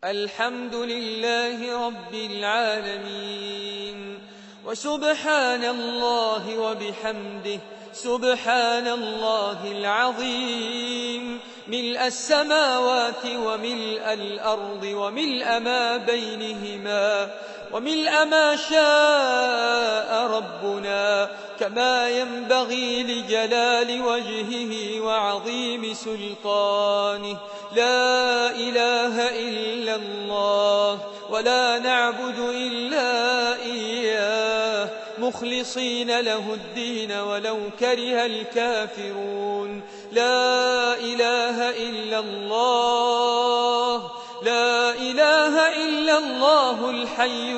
الحمد لله رب العالمين. وسبحان الله وبحمده سبحان الله العظيم. ملء السماوات وملء الأرض وملء ما بينهما وملء ما شاء ربنا، كما ينبغي لجلال وجهه وعظيم سلطانه. لا إله إلا الله ولا نعبد إلا إياه مخلصين له الدين ولو كره الكافرون. لا إله إلا الله، لا إله إلا الله الحي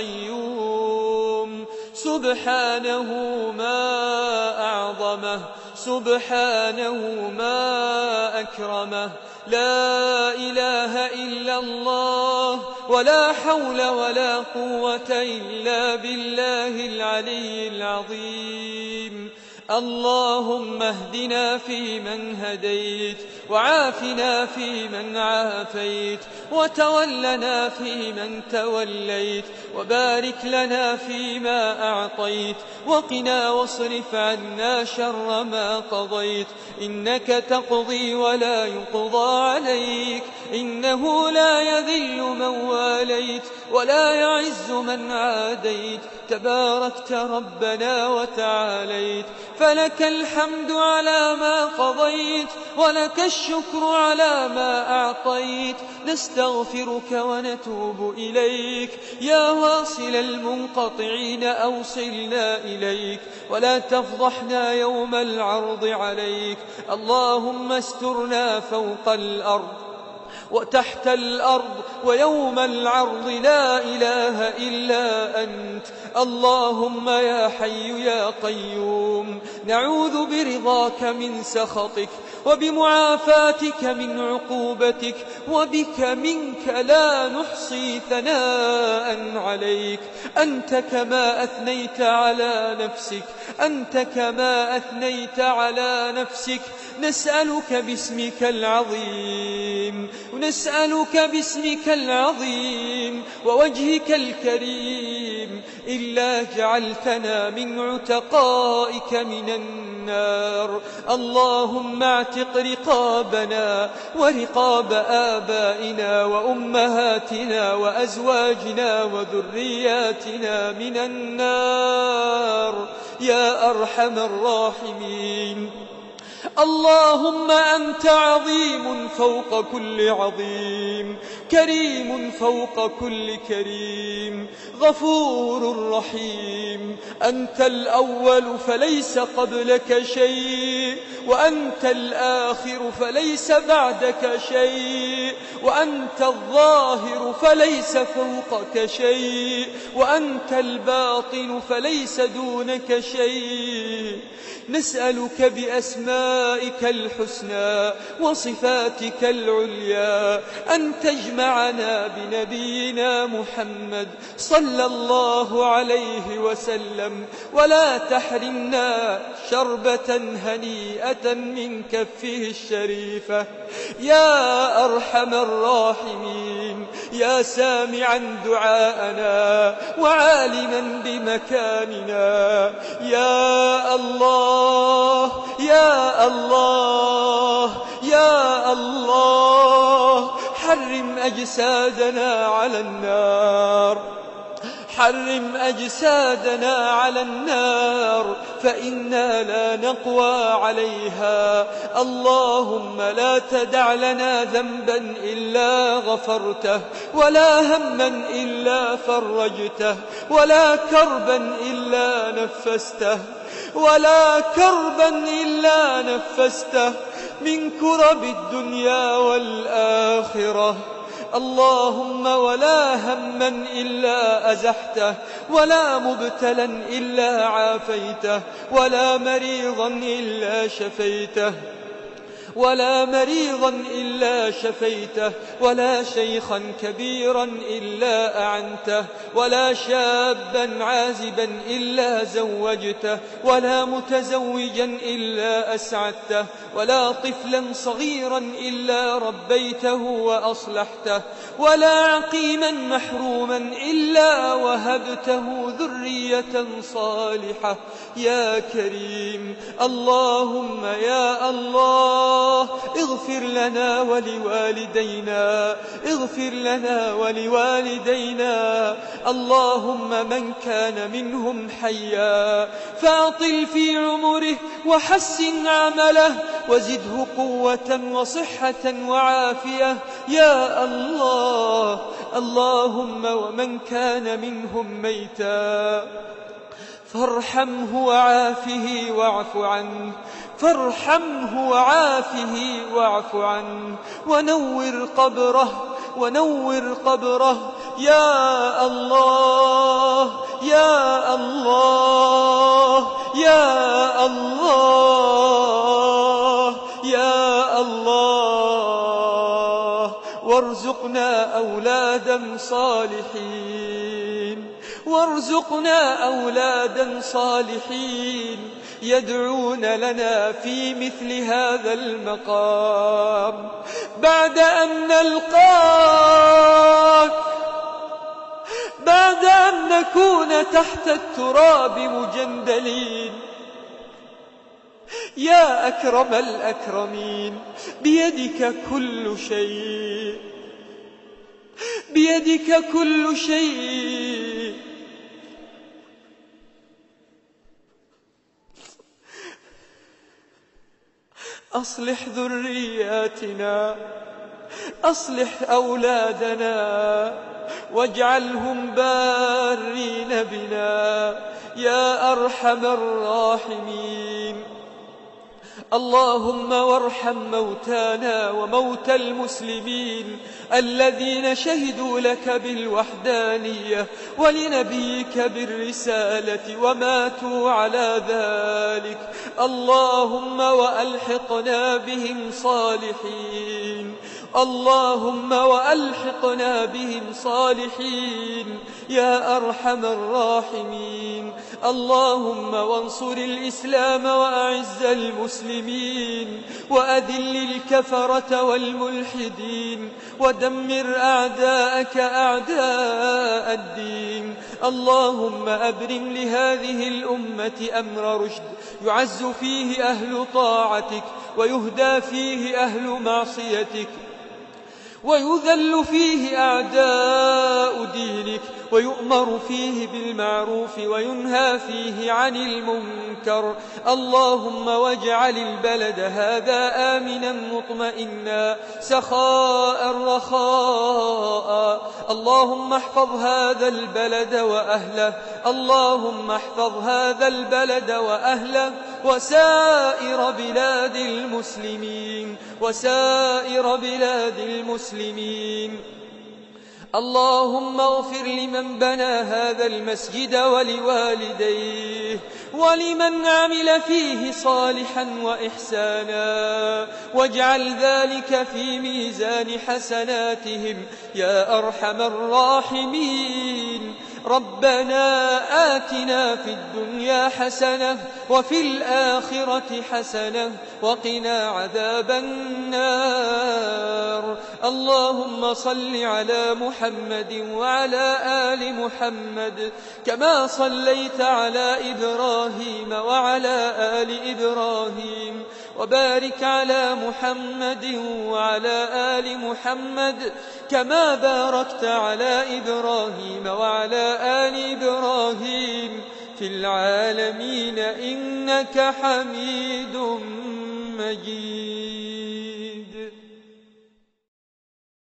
القيوم. سبحانه ما أعظمه، سبحانه ما أكرمه. لا إله إلا الله ولا حول ولا قوة إلا بالله العلي العظيم. اللهم اهدنا فيمن هديت، وعافنا فيمن عافيت، وتولنا فيمن توليت، وبارك لنا فيما أعطيت، وقنا واصرف عنا شر ما قضيت. إنك تقضي ولا يقضى عليك، إنه لا يذل من واليت ولا يعز من عاديت. تباركت ربنا وتعاليت، فلك الحمد على ما قضيت، ولك الشكر على ما أعطيت. نستغفرك ونتوب إليك يا واصل المنقطعين، أوصلنا إليك ولا تفضحنا يوم العرض عليك. اللهم استرنا فوق الأرض وتحت الأرض ويوم العرض، لا إله إلا أنت. اللهم يا حي يا قيوم، نعوذ برضاك من سخطك، وبمعافاتك من عقوبتك، وبك منك لا نحصي ثناء عليك. أنت كما أثنيت على نفسك، أنت كما أثنيت على نفسك. نسألك باسمك العظيم، نسألك باسمك العظيم ووجهك الكريم، إلا جعلتنا من عتقائك من النار. اللهم اعتق رقابنا ورقاب آبائنا وأمهاتنا وأزواجنا وذرياتنا من النار يا أرحم الراحمين. اللهم أنت عظيم فوق كل عظيم، كريم فوق كل كريم، غفور رحيم. أنت الأول فليس قبلك شيء، وأنت الآخر فليس بعدك شيء، وأنت الظاهر فليس فوقك شيء، وأنت الباطن فليس دونك شيء. نسألك بأسمائك الحسنى وصفاتك العليا أن تجمعنا بنبينا محمد صلى الله عليه وسلم، ولا تحرمنا شربة هنيئة من كفه الشريفة يا أرحم الراحمين. يا سامعا دعاءنا وعالما بمكاننا، يا الله يا الله يا الله، حرم أجسادنا على النار، حرم أجسادنا على النار، فإنا لا نقوى عليها. اللهم لا تدع لنا ذنبا إلا غفرته، ولا هما إلا فرجته، ولا كربا إلا نفسته، ولا كربا إلا نفسته من كرب الدنيا والآخرة. اللهم ولا هما إلا أزحته، ولا مبتلا إلا عافيته، ولا مريضا إلا شفيته، ولا مريضا إلا شفيته، ولا شيخا كبيرا إلا أعنته، ولا شابا عازبا إلا زوجته، ولا متزوجا إلا أسعدته، ولا طفلا صغيرا إلا ربيته وأصلحته، ولا عقيما محروما إلا وهبته ذرية صالحة يا كريم. اللهم يا الله اغفر لنا ولوالدينا، اغفر لنا ولوالدينا. اللهم من كان منهم حيا فأطل في عمره وحسن عمله وزده قوة وصحة وعافية يا الله. اللهم ومن كان منهم ميتا فارحمه وعافه واعف عنه، فارحمه وعافه واعف عنه ونور قبره يا الله يا الله يا الله يا الله. وارزقنا أولادا صالحين، وارزقنا أولادا صالحين يدعون لنا في مثل هذا المقام بعد أن نلقاك، بعد أن نكون تحت التراب مجندلين. يا أكرم الأكرمين بيدك كل شيء، بيدك كل شيء. أصلح ذرياتنا، أصلح أولادنا واجعلهم بارين بنا يا أرحم الراحمين. اللهم وارحم موتانا وموتى المسلمين الذين شهدوا لك بالوحدانية ولنبيك بالرسالة وماتوا على ذلك. اللهم وألحقنا بهم صالحين، اللهم وألحقنا بهم صالحين يا أرحم الراحمين. اللهم وانصر الإسلام وأعز المسلمين وأذل الكفرة والملحدين ودمر أعداءك أعداء الدين. اللهم أبرم لهذه الأمة أمر رشد يعز فيه أهل طاعتك ويهدى فيه أهل معصيتك ويذل فيه أعداء دينك ويؤمر فيه بالمعروف وينهى فيه عن المنكر. اللهم واجعل البلد هذا آمنا مطمئنا سخاء رخاء. اللهم احفظ هذا البلد وأهله، اللهم احفظ هذا البلد وأهله وسائر بلاد المسلمين، وسائر بلاد المسلمين. اللهم اغفر لمن بنى هذا المسجد ولوالديه ولمن عمل فيه صالحا وإحسانا، واجعل ذلك في ميزان حسناتهم يا أرحم الراحمين. ربنا آتنا في الدنيا حسنة وفي الآخرة حسنة وقنا عذاب النار. اللهم صل على محمد وعلى آل محمد كما صليت على إبراهيم وعلى آل إبراهيم، وبارك على محمد وعلى آل محمد كما باركت على إبراهيم وعلى آل إبراهيم في العالمين إنك حميد مجيد.